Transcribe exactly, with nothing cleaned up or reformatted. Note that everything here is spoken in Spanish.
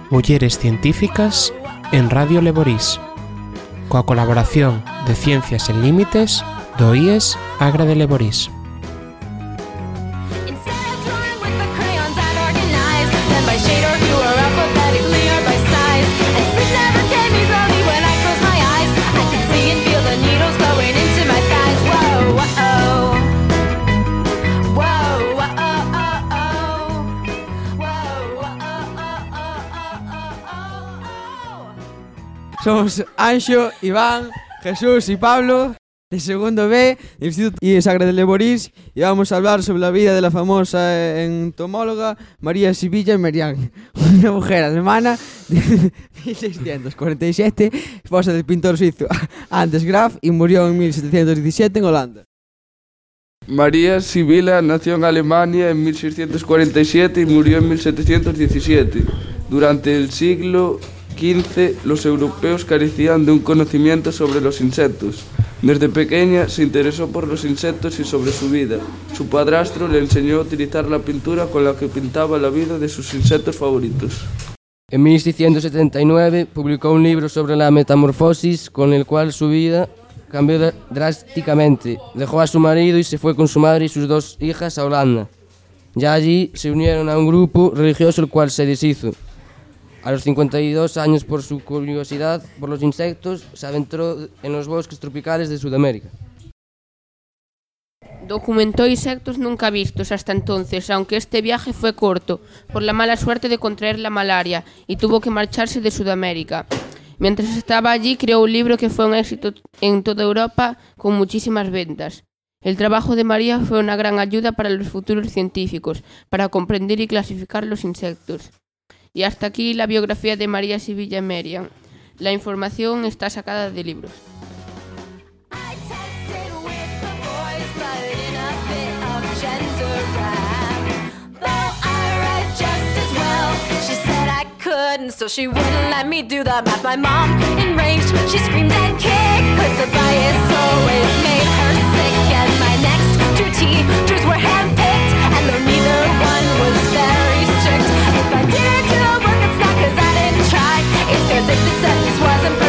Mulleres Científicas en Radio Leborís, coa colaboración de Ciencias Sen Límites do I E S Agra de Leborís. Somos Anxo, Iván, Jesús y Pablo, de segundo B, del Instituto I E S Agra de Leborís, y vamos a hablar sobre la vida de la famosa entomóloga María Sibilla Merian, una mujer alemana de mil seiscientos cuarenta y siete, esposa del pintor suizo Anders Graf, y murió en mil setecientos diecisiete en Holanda. María Sibila nació en Alemania en mil seiscientos cuarenta y siete y murió en mil setecientos diecisiete. Durante el siglo quince, los europeos carecían de un conocimiento sobre los insectos. Desde pequeña se interesó por los insectos y sobre su vida. Su padrastro le enseñó a utilizar la pintura con la que pintaba la vida de sus insectos favoritos. En mil seiscientos setenta y nueve publicó un libro sobre la metamorfosis con el cual su vida cambió drásticamente. Dejó a su marido y se fue con su madre y sus dos hijas a Holanda. Ya allí se unieron a un grupo religioso el cual se deshizo. A los cincuenta y dos años, por su curiosidad por los insectos, se adentró en los bosques tropicales de Sudamérica. Documentó insectos nunca vistos hasta entonces, aunque este viaje fue corto, por la mala suerte de contraer la malaria, y tuvo que marcharse de Sudamérica. Mientras estaba allí, creó un libro que fue un éxito en toda Europa, con muchísimas ventas. El trabajo de María fue una gran ayuda para los futuros científicos, para comprender y clasificar los insectos. Y hasta aquí la biografía de María Sibilla Merian. La información está sacada de libros. So she wouldn't let me do the math. My mom, enraged, she screamed and kicked, 'cause the bias always made her sick. And my next two teachers were handpicked, and though neither one was very strict, if I didn't do the work, it's not 'cause I didn't try, it's 'cause if the sentence wasn't perfect,